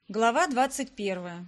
Глава 21.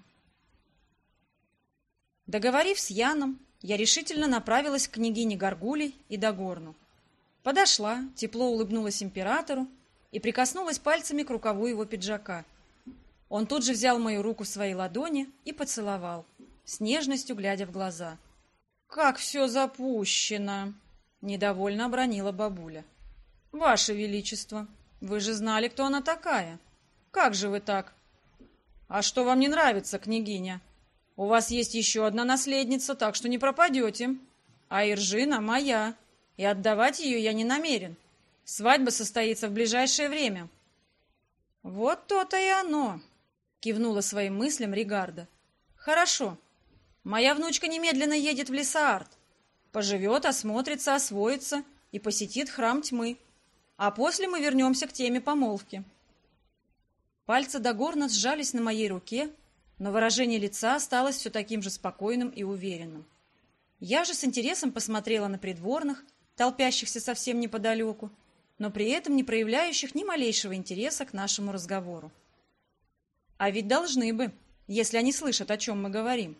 Договорив с Яном, я решительно направилась к княгине Гаргулей и Дагорну. Подошла, тепло улыбнулась императору и прикоснулась пальцами к рукаву его пиджака. Он тут же взял мою руку в свои ладони и поцеловал, с нежностью глядя в глаза. «Как все запущено!» — недовольно обронила бабуля. «Ваше Величество, вы же знали, кто она такая. Как же вы так?» «А что вам не нравится, княгиня? У вас есть еще одна наследница, так что не пропадете. А Иржина моя, и отдавать ее я не намерен. Свадьба состоится в ближайшее время». «Вот то-то и оно», — кивнула своим мыслям Ригарда. «Хорошо. Моя внучка немедленно едет в Лесаарт. Поживет, осмотрится, освоится и посетит храм тьмы. А после мы вернемся к теме помолвки». Пальцы Дагорна сжались на моей руке, но выражение лица осталось все таким же спокойным и уверенным. Я же с интересом посмотрела на придворных, толпящихся совсем неподалеку, но при этом не проявляющих ни малейшего интереса к нашему разговору. А ведь должны бы, если они слышат, о чем мы говорим.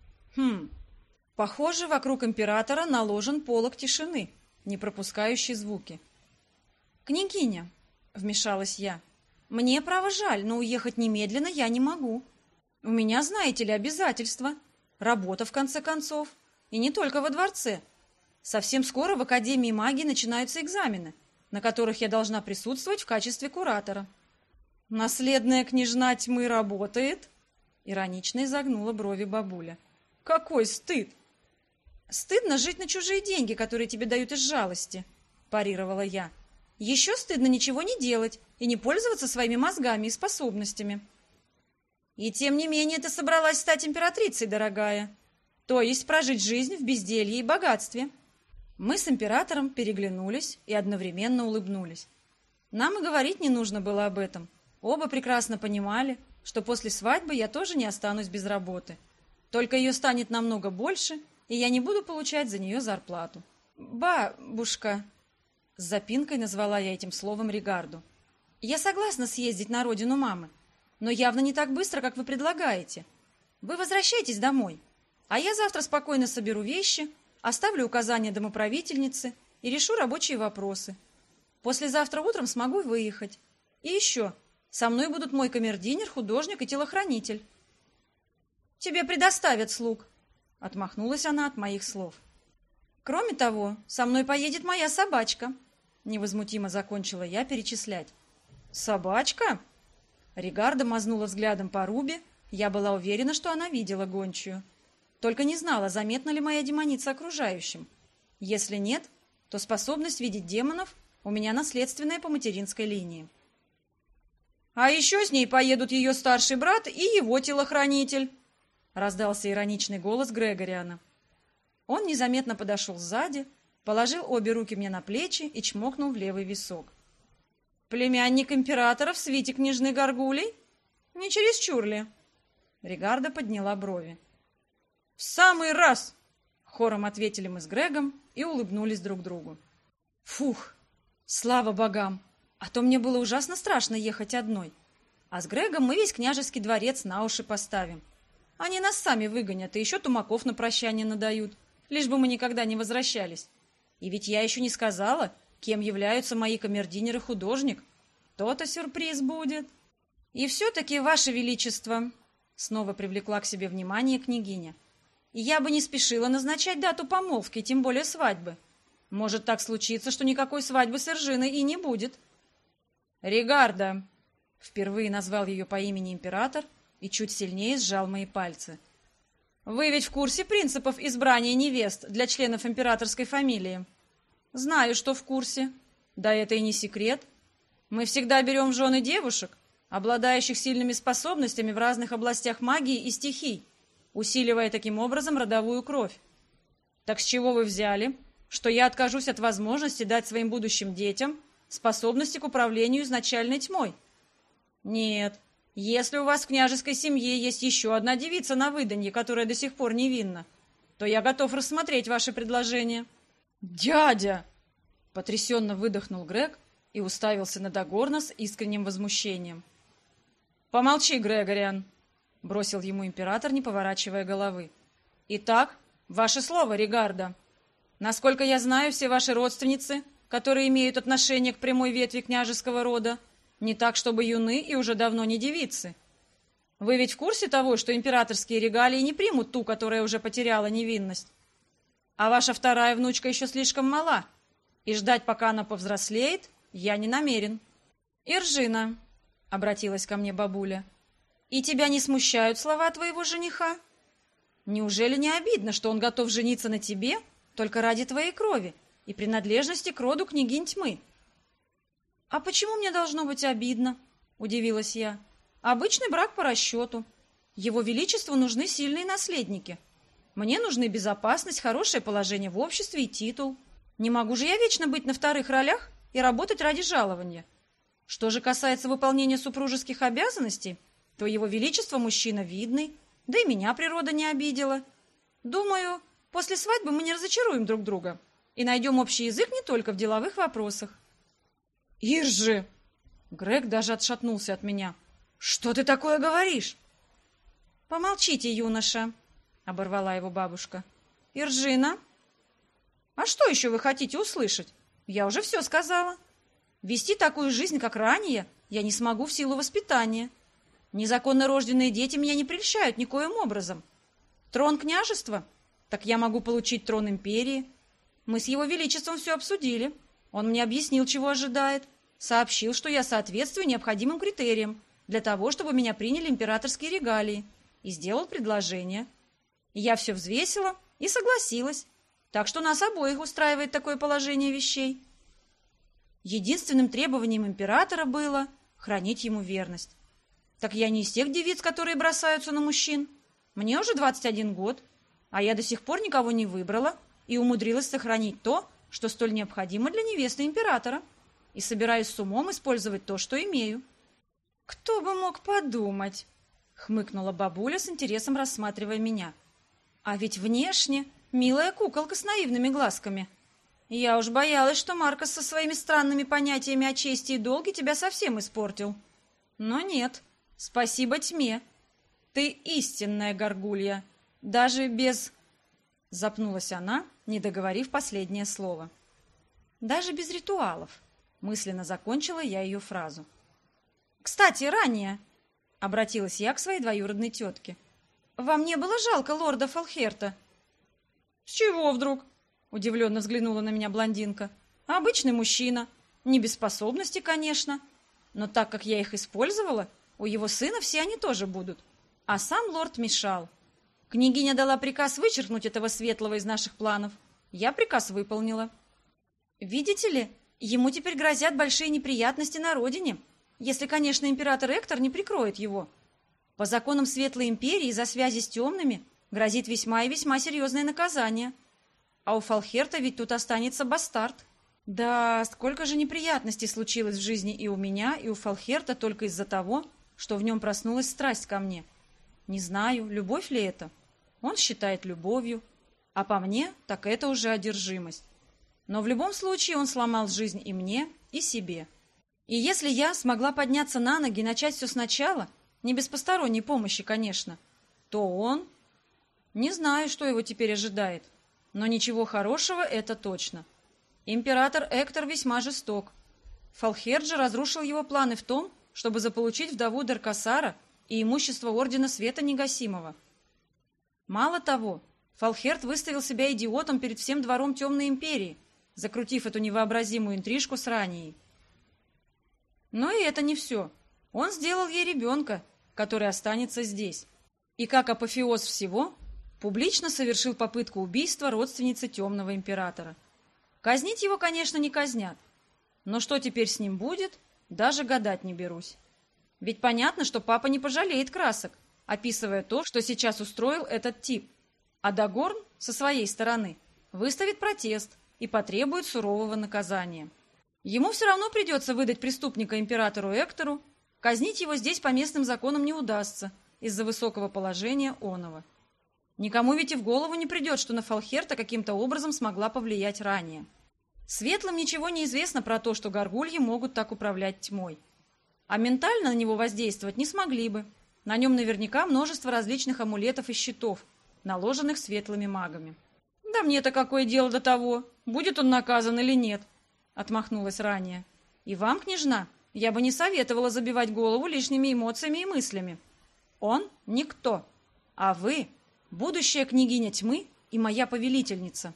Похоже, вокруг императора наложен полог тишины, не пропускающий звуки. «Княгиня», — вмешалась я, — «мне, право, жаль, но уехать немедленно я не могу. У меня, знаете ли, обязательства. Работа, в конце концов. И не только во дворце. Совсем скоро в Академии магии начинаются экзамены, на которых я должна присутствовать в качестве куратора». «Наследная княжна тьмы работает?» — иронично изогнула брови бабуля. «Какой стыд!» «Стыдно жить на чужие деньги, которые тебе дают из жалости», — парировала я. «Еще стыдно ничего не делать и не пользоваться своими мозгами и способностями». «И тем не менее ты собралась стать императрицей, дорогая, то есть прожить жизнь в безделье и богатстве». Мы с императором переглянулись и одновременно улыбнулись. Нам и говорить не нужно было об этом. Оба прекрасно понимали, что после свадьбы я тоже не останусь без работы. Только ее станет намного больше, и я не буду получать за нее зарплату. «Бабушка», — с запинкой назвала я этим словом Ригарду, — «я согласна съездить на родину мамы, но явно не так быстро, как вы предлагаете. Вы возвращайтесь домой, а я завтра спокойно соберу вещи, оставлю указания домоправительницы и решу рабочие вопросы. Послезавтра утром смогу выехать. И еще, со мной будут мой камердинер, художник и телохранитель». «Тебе предоставят слуг», — отмахнулась она от моих слов. «Кроме того, со мной поедет моя собачка», — невозмутимо закончила я перечислять. «Собачка?» Ригарда мазнула взглядом по Руби. Я была уверена, что она видела гончую. Только не знала, заметна ли моя демоница окружающим. Если нет, то способность видеть демонов у меня наследственная по материнской линии. «А еще с ней поедут ее старший брат и его телохранитель», — раздался ироничный голос Грегориана. Он незаметно подошел сзади, положил обе руки мне на плечи и чмокнул в левый висок. «Племянник императора в свите княжны Гаргулей? Не чересчур ли?» Ригарда подняла брови. «В самый раз!» — хором ответили мы с Грегом и улыбнулись друг другу. Фух, слава богам! А то мне было ужасно страшно ехать одной. А с Грегом мы весь княжеский дворец на уши поставим. Они нас сами выгонят и еще тумаков на прощание надают, лишь бы мы никогда не возвращались. И ведь я еще не сказала, кем являются мои камердинер и художник. То-то сюрприз будет. И все-таки, Ваше Величество, снова привлекла к себе внимание княгиня, я бы не спешила назначать дату помолвки, тем более свадьбы. Может так случиться, что никакой свадьбы с Иржиной и не будет. «Ригарда», — впервые назвал ее по имени император и чуть сильнее сжал мои пальцы. «Вы ведь в курсе принципов избрания невест для членов императорской фамилии?» «Знаю, что в курсе. Да это и не секрет. Мы всегда берем в жены девушек, обладающих сильными способностями в разных областях магии и стихий, усиливая таким образом родовую кровь. Так с чего вы взяли, что я откажусь от возможности дать своим будущим детям способности к управлению изначальной тьмой? Нет, если у вас в княжеской семье есть еще одна девица на выданье, которая до сих пор невинна, то я готов рассмотреть ваше предложение». «Дядя!» — потрясенно выдохнул Грег и уставился на Дагорна с искренним возмущением. Помолчи, Грегориан, бросил ему император, не поворачивая головы. Итак, ваше слово, Ригарда. Насколько я знаю, все ваши родственницы, которые имеют отношение к прямой ветви княжеского рода, не так чтобы юны и уже давно не девицы. Вы ведь в курсе того, что императорские регалии не примут ту, которая уже потеряла невинность? А ваша вторая внучка еще слишком мала, и ждать, пока она повзрослеет, я не намерен. Иржина, — обратилась ко мне бабуля, — и тебя не смущают слова твоего жениха? Неужели не обидно, что он готов жениться на тебе только ради твоей крови и принадлежности к роду княгинь тьмы? — А почему мне должно быть обидно? — удивилась я. — Обычный брак по расчету. Его Величеству нужны сильные наследники. Мне нужны безопасность, хорошее положение в обществе и титул. Не могу же я вечно быть на вторых ролях и работать ради жалования. Что же касается выполнения супружеских обязанностей, то Его Величество мужчина видный, да и меня природа не обидела. Думаю, после свадьбы мы не разочаруем друг друга и найдем общий язык не только в деловых вопросах. Иржи! Грег даже отшатнулся от меня. Что ты такое говоришь? Помолчите, юноша, оборвала его бабушка. Иржина? А что еще вы хотите услышать? Я уже все сказала. Вести такую жизнь, как ранее, я не смогу в силу воспитания. Незаконно рожденные дети меня не прельщают никоим образом. Трон княжества? Так я могу получить трон империи. Мы с его величеством все обсудили. Он мне объяснил, чего ожидает. Сообщил, что я соответствую необходимым критериям для того, чтобы меня приняли императорские регалии, и сделал предложение. Я все взвесила и согласилась. Так что нас обоих устраивает такое положение вещей. Единственным требованием императора было хранить ему верность. Так я не из тех девиц, которые бросаются на мужчин. Мне уже 21 год, а я до сих пор никого не выбрала и умудрилась сохранить то, что столь необходимо для невесты императора, и собираюсь с умом использовать то, что имею. «Кто бы мог подумать?» — хмыкнула бабуля с интересом, рассматривая меня. «А ведь внешне милая куколка с наивными глазками. Я уж боялась, что Маркос со своими странными понятиями о чести и долге тебя совсем испортил. Но нет, спасибо тьме. Ты истинная горгулья, даже без...» Запнулась она, не договорив последнее слово. «Даже без ритуалов», — мысленно закончила я ее фразу. «Кстати, ранее...» — обратилась я к своей двоюродной тетке. «Вам не было жалко лорда Фалхерта?» «С чего вдруг?» — удивленно взглянула на меня блондинка. «Обычный мужчина. Не без способностей, конечно. Но так как я их использовала, у его сына все они тоже будут. А сам лорд мешал. Княгиня дала приказ вычеркнуть этого светлого из наших планов. Я приказ выполнила. Видите ли, ему теперь грозят большие неприятности на родине, если, конечно, император Эктор не прикроет его. По законам Светлой Империи за связи с темными грозит весьма и весьма серьезное наказание. А у Фалхерта ведь тут останется бастард. Да, сколько же неприятностей случилось в жизни и у меня, и у Фалхерта только из-за того, что в нем проснулась страсть ко мне. Не знаю, любовь ли это. Он считает любовью, а по мне, так это уже одержимость. Но в любом случае он сломал жизнь и мне, и себе. И если я смогла подняться на ноги и начать все сначала, не без посторонней помощи, конечно, то он... Не знаю, что его теперь ожидает, но ничего хорошего это точно. Император Эктор весьма жесток. Фалхерт же разрушил его планы в том, чтобы заполучить вдову Даркасара и имущество Ордена Света Негасимого. Мало того, Фалхерт выставил себя идиотом перед всем двором Темной Империи, закрутив эту невообразимую интрижку с Ранией. Но и это не все. Он сделал ей ребенка, который останется здесь. И как апофеоз всего, публично совершил попытку убийства родственницы Темного Императора. Казнить его, конечно, не казнят. Но что теперь с ним будет, даже гадать не берусь. Ведь понятно, что папа не пожалеет красок, описывая то, что сейчас устроил этот тип. А Дагорн, со своей стороны, выставит протест и потребует сурового наказания. Ему все равно придется выдать преступника императору Эктору, казнить его здесь по местным законам не удастся из-за высокого положения оного. Никому ведь и в голову не придет, что на Фалхерта каким-то образом смогла повлиять ранее. Светлым ничего не известно про то, что горгульи могут так управлять тьмой. А ментально на него воздействовать не смогли бы. На нем наверняка множество различных амулетов и щитов, наложенных светлыми магами. «Да мне-то какое дело до того, будет он наказан или нет», — отмахнулась ранее. «И вам, княжна, я бы не советовала забивать голову лишними эмоциями и мыслями. Он — никто, а вы — будущая княгиня тьмы и моя повелительница».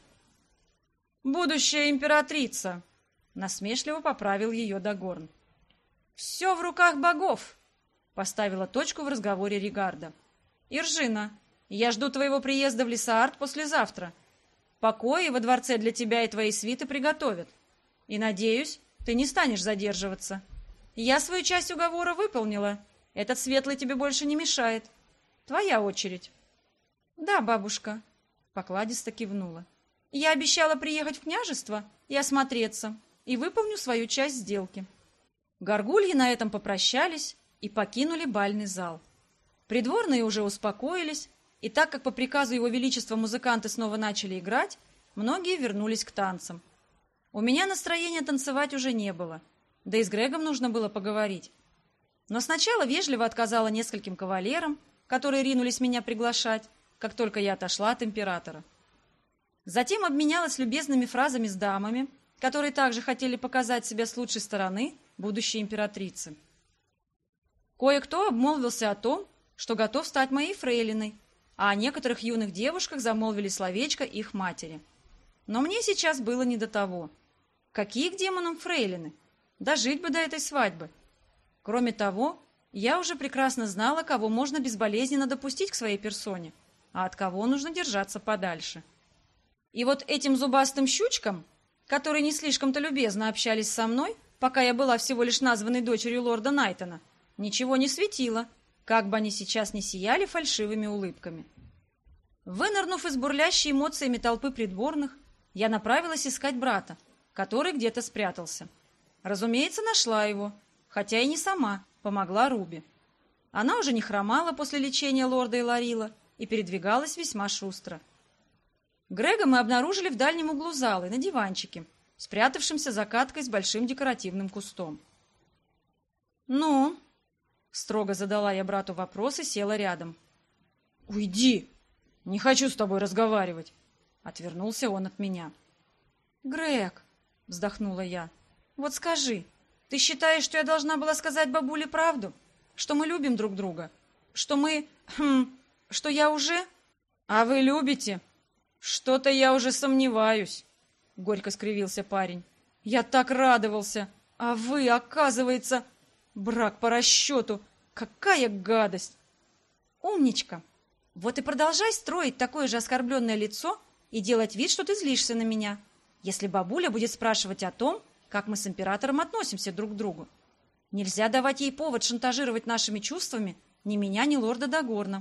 «Будущая императрица», — насмешливо поправил ее Дагорн. «Все в руках богов», — поставила точку в разговоре Ригарда. «Иржина, я жду твоего приезда в Лесаарт послезавтра. Покои во дворце для тебя и твоей свиты приготовят. И, надеюсь, ты не станешь задерживаться. Я свою часть уговора выполнила. Этот светлый тебе больше не мешает. Твоя очередь». «Да, бабушка», — покладисто кивнула. «Я обещала приехать в княжество и осмотреться, и выполню свою часть сделки». Горгульи на этом попрощались и покинули бальный зал. Придворные уже успокоились, и так как по приказу его величества музыканты снова начали играть, многие вернулись к танцам. У меня настроения танцевать уже не было, да и с Грегом нужно было поговорить. Но сначала вежливо отказала нескольким кавалерам, которые ринулись меня приглашать, как только я отошла от императора. Затем обменялась любезными фразами с дамами, которые также хотели показать себя с лучшей стороны будущей императрицы. Кое-кто обмолвился о том, что готов стать моей фрейлиной, а о некоторых юных девушках замолвили словечко их матери. Но мне сейчас было не до того. Какие к демонам фрейлины? Дожить бы до этой свадьбы. Кроме того, я уже прекрасно знала, кого можно безболезненно допустить к своей персоне, а от кого нужно держаться подальше. И вот этим зубастым щучкам, которые не слишком-то любезно общались со мной, пока я была всего лишь названной дочерью лорда Найтона, ничего не светило, как бы они сейчас не сияли фальшивыми улыбками. Вынырнув из бурлящей эмоциями толпы придворных, я направилась искать брата, который где-то спрятался. Разумеется, нашла его, хотя и не сама, помогла Руби. Она уже не хромала после лечения лорда Иларила и передвигалась весьма шустро. Грега мы обнаружили в дальнем углу залы, на диванчике, спрятавшемся за каткой с большим декоративным кустом. «Ну?» — строго задала я брату вопрос и села рядом. «Уйди! Не хочу с тобой разговаривать!» — отвернулся он от меня. «Грег!» — вздохнула я. «Вот скажи, ты считаешь, что я должна была сказать бабуле правду? Что мы любим друг друга? Что мы... что я уже...» «А вы любите? Что-то я уже сомневаюсь!» — горько скривился парень. «Я так радовался! А вы, оказывается, брак по расчету! Какая гадость!» «Умничка! Вот и продолжай строить такое же оскорбленное лицо и делать вид, что ты злишься на меня, если бабуля будет спрашивать о том, как мы с императором относимся друг к другу. Нельзя давать ей повод шантажировать нашими чувствами ни меня, ни лорда Дагорна».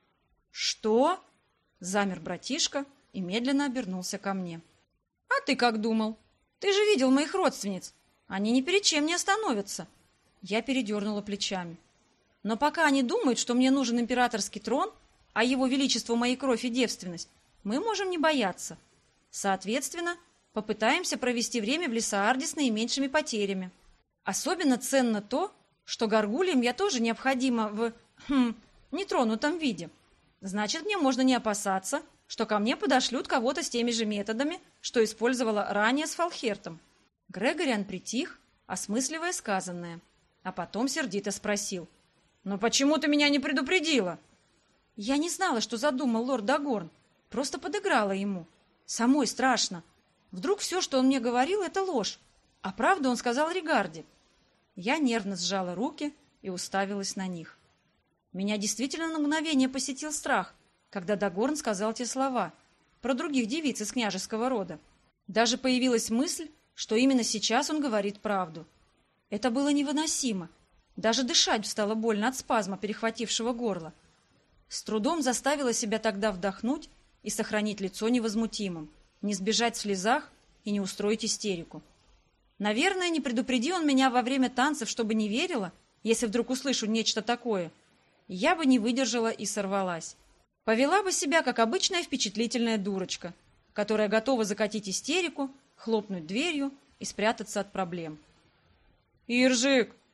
«Что?» — замер братишка и медленно обернулся ко мне. «А ты как думал? Ты же видел моих родственниц. Они ни перед чем не остановятся». Я передернула плечами. «Но пока они думают, что мне нужен императорский трон, а его величеству моей кровь и девственность, мы можем не бояться. Соответственно, попытаемся провести время в Лесаарде с наименьшими потерями. Особенно ценно то, что горгульям я тоже необходима в нетронутом виде. Значит, мне можно не опасаться, что ко мне подошлют кого-то с теми же методами, что использовала ранее с Фалхертом». Грегориан притих, осмысливая сказанное, а потом сердито спросил: «Но почему ты меня не предупредила?» «Я не знала, что задумал лорд Дагорн, просто подыграла ему. Самой страшно. Вдруг все, что он мне говорил, это ложь, а правду он сказал Ригарде». Я нервно сжала руки и уставилась на них. Меня действительно на мгновение посетил страх, когда Дагорн сказал те слова про других девиц из княжеского рода. Даже появилась мысль, что именно сейчас он говорит правду. Это было невыносимо. Даже дышать стало больно от спазма, перехватившего горло. С трудом заставила себя тогда вдохнуть и сохранить лицо невозмутимым, не сбежать в слезах и не устроить истерику. Наверное, не предупреди он меня во время танцев, чтобы не верила, если вдруг услышу нечто такое, я бы не выдержала и сорвалась. Повела бы себя, как обычная впечатлительная дурочка, которая готова закатить истерику, хлопнуть дверью и спрятаться от проблем. «Иржик,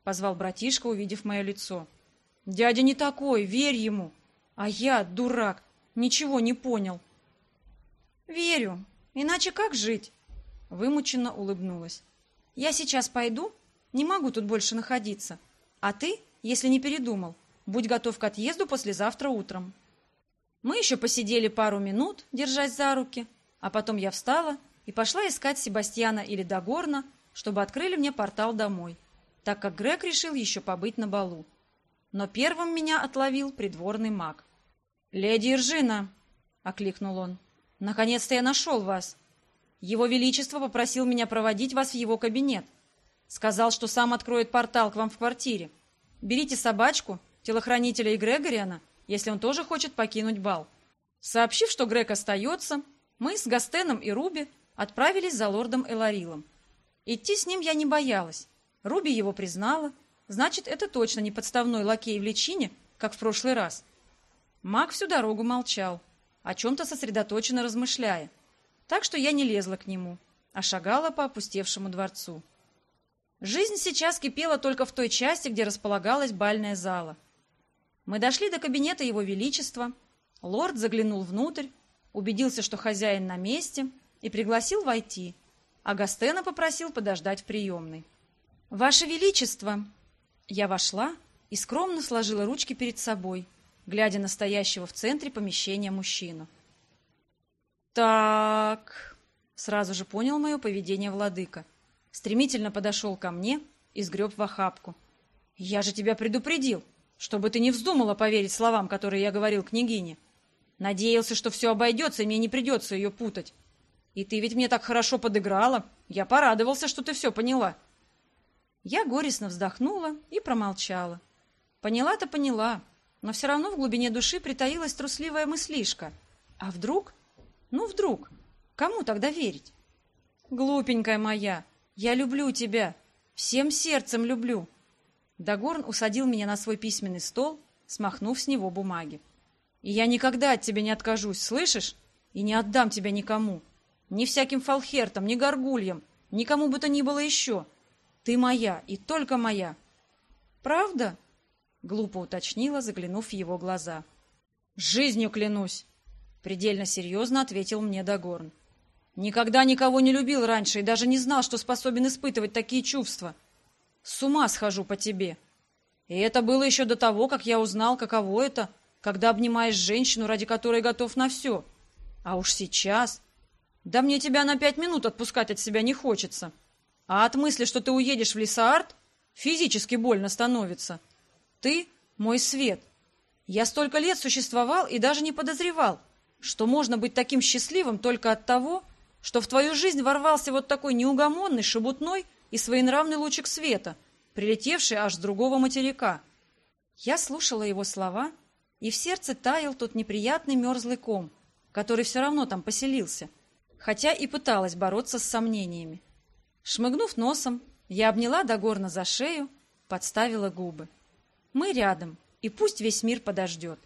позвал братишка, увидев мое лицо. «Дядя не такой, верь ему!» А я, дурак, ничего не понял. «Верю, иначе как жить?» Вымученно улыбнулась. «Я сейчас пойду, не могу тут больше находиться. А ты, если не передумал, будь готов к отъезду послезавтра утром». Мы еще посидели пару минут, держась за руки, а потом я встала и пошла искать Себастьяна или Дагорна, чтобы открыли мне портал домой, так как Грег решил еще побыть на балу. Но первым меня отловил придворный маг. «Леди Иржина!» — окликнул он. «Наконец-то я нашел вас. Его Величество попросил меня проводить вас в его кабинет. Сказал, что сам откроет портал к вам в квартире. Берите собачку, телохранителя и Грегориана, если он тоже хочет покинуть бал». Сообщив, что Грег остается, мы с Гастеном и Руби отправились за лордом Эларилом. Идти с ним я не боялась. Руби его признала, значит, это точно не подставной лакей в личине, как в прошлый раз. Маг всю дорогу молчал, о чем-то сосредоточенно размышляя, так что я не лезла к нему, а шагала по опустевшему дворцу. Жизнь сейчас кипела только в той части, где располагалась бальная зала. Мы дошли до кабинета Его Величества, лорд заглянул внутрь, убедился, что хозяин на месте, и пригласил войти, а Гастена попросил подождать в приемной. «Ваше Величество!» Я вошла и скромно сложила ручки перед собой, глядя на стоящего в центре помещения мужчину. «Так...» — сразу же понял мое поведение владыка. Стремительно подошел ко мне и сгреб в охапку. «Я же тебя предупредил, чтобы ты не вздумала поверить словам, которые я говорил княгине. Надеялся, что все обойдется, и мне не придется ее путать. И ты ведь мне так хорошо подыграла. Я порадовался, что ты все поняла». Я горестно вздохнула и промолчала. Поняла-то поняла, но все равно в глубине души притаилась трусливая мыслишка. А вдруг? Ну, вдруг. Кому тогда верить? «Глупенькая моя, я люблю тебя. Всем сердцем люблю». Дагорн усадил меня на свой письменный стол, смахнув с него бумаги. «И я никогда от тебя не откажусь, слышишь? И не отдам тебя никому. Ни всяким фалхертам, ни горгульям, никому бы то ни было еще. Ты моя и только моя». «Правда?» — глупо уточнила, заглянув в его глаза. «Жизнью клянусь!» — предельно серьезно ответил мне Дагорн. «Никогда никого не любил раньше и даже не знал, что способен испытывать такие чувства. С ума схожу по тебе. И это было еще до того, как я узнал, каково это, когда обнимаешь женщину, ради которой готов на все. А уж сейчас... Да мне тебя на 5 минут отпускать от себя не хочется. А от мысли, что ты уедешь в Лисаард, физически больно становится. Ты — мой свет. Я столько лет существовал и даже не подозревал, что можно быть таким счастливым только от того, что в твою жизнь ворвался вот такой неугомонный, шебутной и своенравный лучик света, прилетевший аж с другого материка. Я слушала его слова, и в сердце таял тот неприятный мерзлый ком, который все равно там поселился, хотя и пыталась бороться с сомнениями. Шмыгнув носом, я обняла Дагорна за шею, подставила губы. Мы рядом, и пусть весь мир подождет.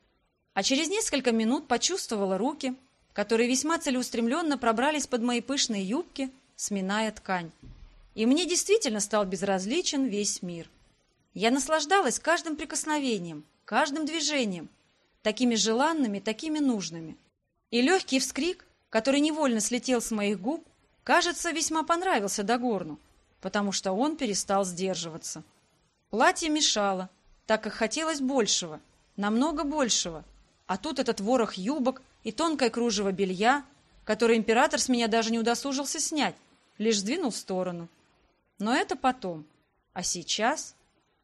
А через несколько минут почувствовала руки, которые весьма целеустремленно пробрались под мои пышные юбки, сминая ткань. И мне действительно стал безразличен весь мир. Я наслаждалась каждым прикосновением, каждым движением, такими желанными, такими нужными. И легкий вскрик, который невольно слетел с моих губ, кажется, весьма понравился Дагорну, потому что он перестал сдерживаться. Платье мешало, так как хотелось большего, намного большего. А тут этот ворох юбок и тонкое кружево белья, которое император с меня даже не удосужился снять, лишь сдвинул в сторону. Но это потом. А сейчас...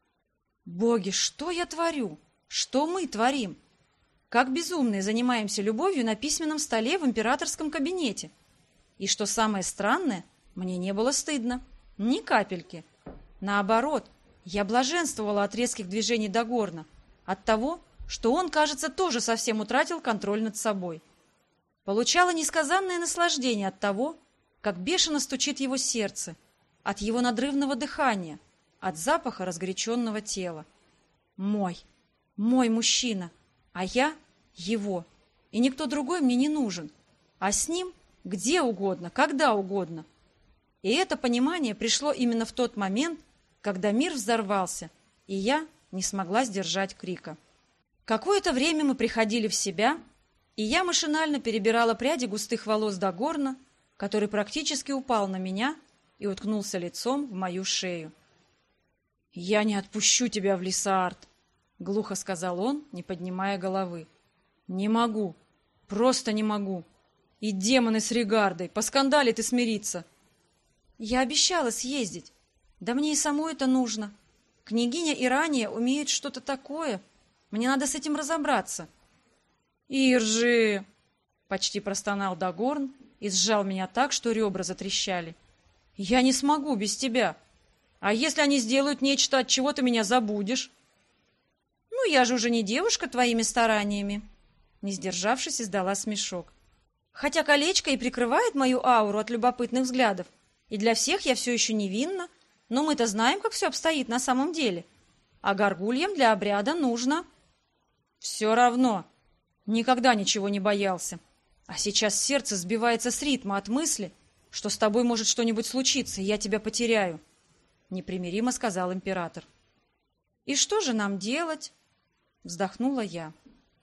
Боги, что я творю? Что мы творим? Как безумные занимаемся любовью на письменном столе в императорском кабинете. И что самое странное, мне не было стыдно. Ни капельки. Наоборот, я блаженствовала от резких движений Дагорна, от того, что он, кажется, тоже совсем утратил контроль над собой. Получала несказанное наслаждение от того, как бешено стучит его сердце, от его надрывного дыхания, от запаха разгоряченного тела. Мой мужчина, а я его, и никто другой мне не нужен, а с ним где угодно, когда угодно. И это понимание пришло именно в тот момент, когда мир взорвался, и я не смогла сдержать крика. Какое-то время мы приходили в себя, и я машинально перебирала пряди густых волос Дагорна, который практически упал на меня и уткнулся лицом в мою шею. «Я не отпущу тебя в Лисаард», — глухо сказал он, не поднимая головы. «Не могу, просто не могу. И демоны с Регардой, поскандалит и смириться». «Я обещала съездить. Да мне и самой это нужно. Княгиня Ирания умеет что-то такое. Мне надо с этим разобраться». «Иржи!» — почти простонал Дагорн и сжал меня так, что ребра затрещали. «Я не смогу без тебя. А если они сделают нечто, от чего ты меня забудешь?» «Ну, я же уже не девушка твоими стараниями», — не сдержавшись, издала смешок. «Хотя колечко и прикрывает мою ауру от любопытных взглядов, и для всех я все еще невинна, но мы-то знаем, как все обстоит на самом деле. А горгульям для обряда нужно...» «Все равно. Никогда ничего не боялся. А сейчас сердце сбивается с ритма от мысли, что с тобой может что-нибудь случиться, и я тебя потеряю», — непримиримо сказал император. «И что же нам делать?» — вздохнула я.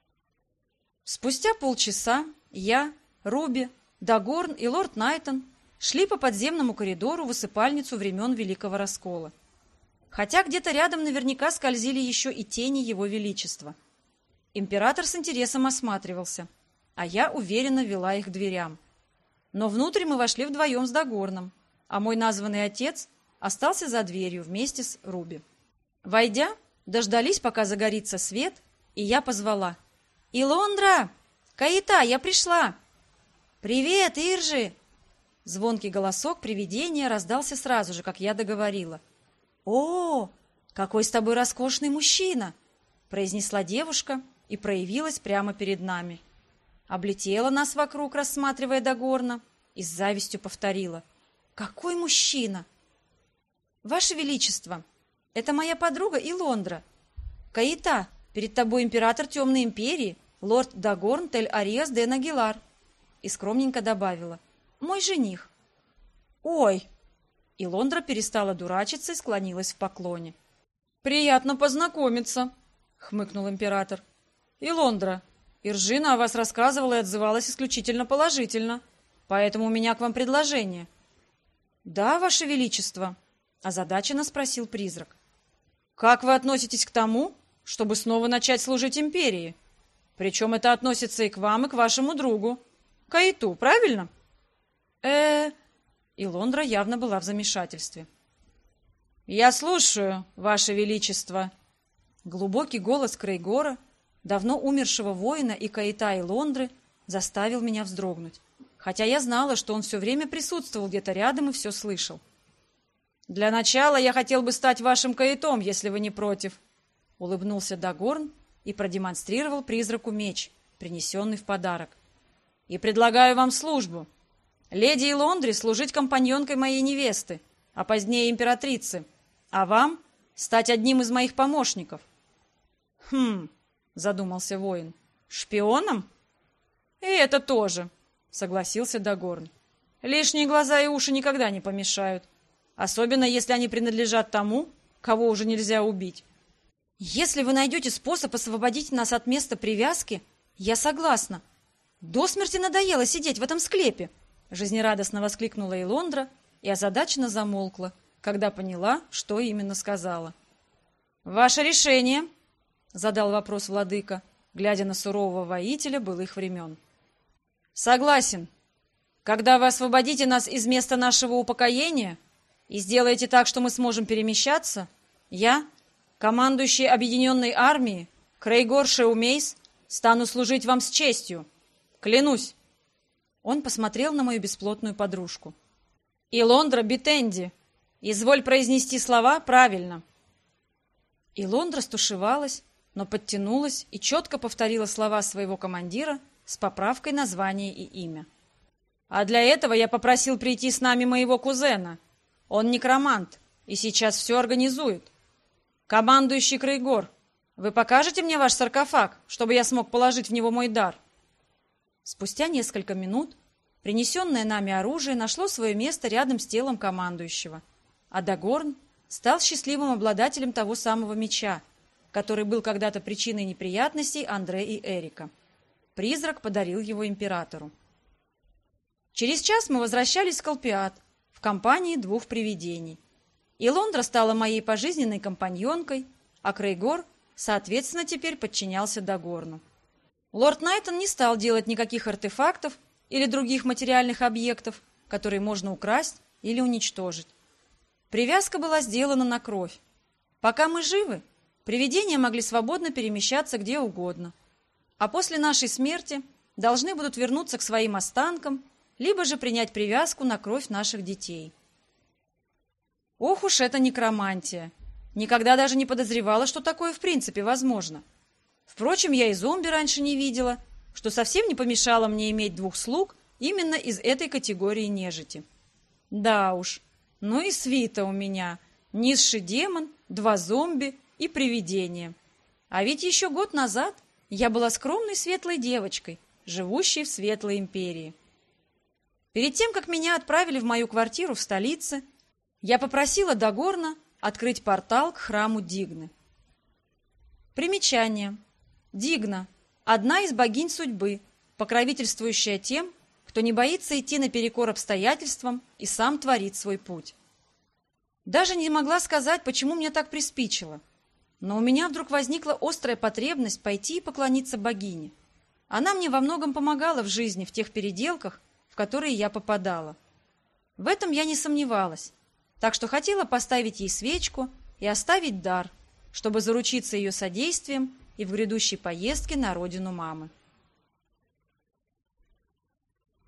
Спустя полчаса я, Руби, Дагорн и лорд Найтон шли по подземному коридору в усыпальницу времен Великого Раскола. Хотя где-то рядом наверняка скользили еще и тени его величества. Император с интересом осматривался, а я уверенно вела их к дверям. Но внутрь мы вошли вдвоем с Дагорном, а мой названный отец остался за дверью вместе с Руби. Войдя, дождались, пока загорится свет, и я позвала: «Илондра! Каита, я пришла!» «Привет, Иржи!» Звонкий голосок привидения раздался сразу же, как я договорила. «О, какой с тобой роскошный мужчина!» произнесла девушка и проявилась прямо перед нами. Облетела нас вокруг, рассматривая Дагорна, и с завистью повторила: «Какой мужчина!» «Ваше Величество, это моя подруга Илондра. Каита, перед тобой император Темной Империи, лорд Дагорн Тель-Ариас де Нагилар», и скромненько добавила: «Мой жених». «Ой!» Илондра перестала дурачиться и склонилась в поклоне. «Приятно познакомиться», — хмыкнул император. «Илондра, Иржина о вас рассказывала и отзывалась исключительно положительно, поэтому у меня к вам предложение». «Да, Ваше Величество», — озадаченно спросил призрак. «Как вы относитесь к тому, чтобы снова начать служить империи? Причем это относится и к вам, и к вашему другу. Каиту, правильно?» Илондра явно была в замешательстве. «Я слушаю, Ваше Величество». Глубокий голос Крейгора, давно умершего воина и Каита Илондры, заставил меня вздрогнуть, хотя я знала, что он все время присутствовал где-то рядом и все слышал. «Для начала я хотел бы стать вашим Каитом, если вы не против», — улыбнулся Дагорн и продемонстрировал призраку меч, принесенный в подарок. «И предлагаю вам службу. Леди Илондре служить компаньонкой моей невесты, а позднее императрицы, а вам стать одним из моих помощников». «Хм», — задумался воин, — «шпионом?» «И это тоже», — согласился Дагорн. «Лишние глаза и уши никогда не помешают, особенно если они принадлежат тому, кого уже нельзя убить». «Если вы найдете способ освободить нас от места привязки, я согласна. До смерти надоело сидеть в этом склепе», — жизнерадостно воскликнула Илондра и озадаченно замолкла, когда поняла, что именно сказала. «Ваше решение», — задал вопрос владыка, глядя на сурового воителя былых времен. «Согласен. Когда вы освободите нас из места нашего упокоения и сделаете так, что мы сможем перемещаться, я, командующий объединенной армией, Крейгор Шеумейс, стану служить вам с честью. Клянусь». Он посмотрел на мою бесплотную подружку. «Илондра Битенди, изволь произнести слова правильно». Илондра стушевалась, но подтянулась и четко повторила слова своего командира с поправкой на звание и имя. «А для этого я попросил прийти с нами моего кузена. Он некромант и сейчас все организует. Командующий Крейгор, вы покажете мне ваш саркофаг, чтобы я смог положить в него мой дар?» Спустя несколько минут принесенное нами оружие нашло свое место рядом с телом командующего, а Дагорн стал счастливым обладателем того самого меча, который был когда-то причиной неприятностей Андре и Эрика. Призрак подарил его императору. Через час мы возвращались в Скалпиат в компании двух привидений. И Лондра стала моей пожизненной компаньонкой, а Крейгор, соответственно, теперь подчинялся Дагорну. Лорд Найтон не стал делать никаких артефактов или других материальных объектов, которые можно украсть или уничтожить. Привязка была сделана на кровь. Пока мы живы, привидения могли свободно перемещаться где угодно, а после нашей смерти должны будут вернуться к своим останкам, либо же принять привязку на кровь наших детей. Ох уж это некромантия! Никогда даже не подозревала, что такое в принципе возможно. Впрочем, я и зомби раньше не видела, что совсем не помешало мне иметь двух слуг именно из этой категории нежити. Да уж, ну и свита у меня. Низший демон, 2 зомби и привидение. А ведь еще год назад я была скромной светлой девочкой, живущей в Светлой Империи. Перед тем, как меня отправили в мою квартиру в столице, я попросила Дагорна открыть портал к храму Дигны. Примечание. Дигна – одна из богинь судьбы, покровительствующая тем, кто не боится идти наперекор обстоятельствам и сам творит свой путь. Даже не могла сказать, почему мне так приспичило, но у меня вдруг возникла острая потребность пойти и поклониться богине. Она мне во многом помогала в жизни в тех переделках, в которые я попадала. В этом я не сомневалась, так что хотела поставить ей свечку и оставить дар, чтобы заручиться ее содействием и в грядущей поездке на родину мамы.